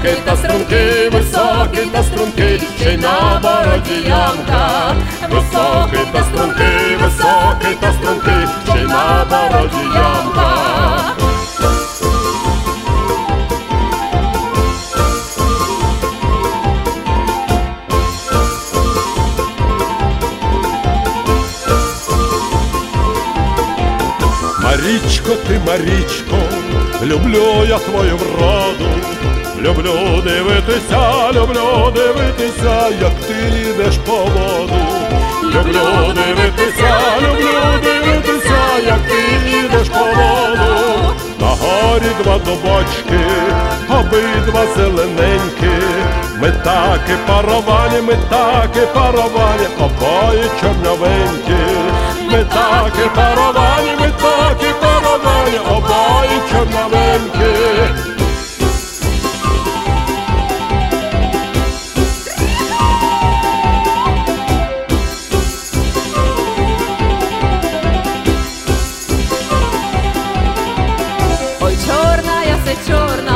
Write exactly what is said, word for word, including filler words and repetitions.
високий та стрункий, високий та стрункий, ще й на бороді ямка. Високий та стрункий, високий та стрункий, ще й на бороді ямка. Марічко, ти, Марічко, люблю я твою вроду, люблю дивитися, люблю дивитися, як ти йдеш по воду. Люблю дивитися, люблю дивитися, як ти йдеш по воду. На горі два дубочки, обидва зелененькі, ми таки паровані, ми таки паровані, обоє чорновенькі. Ми таки паровані, ми таки паровані, обоє чорновенькі. Ой, чорна, я все чорна,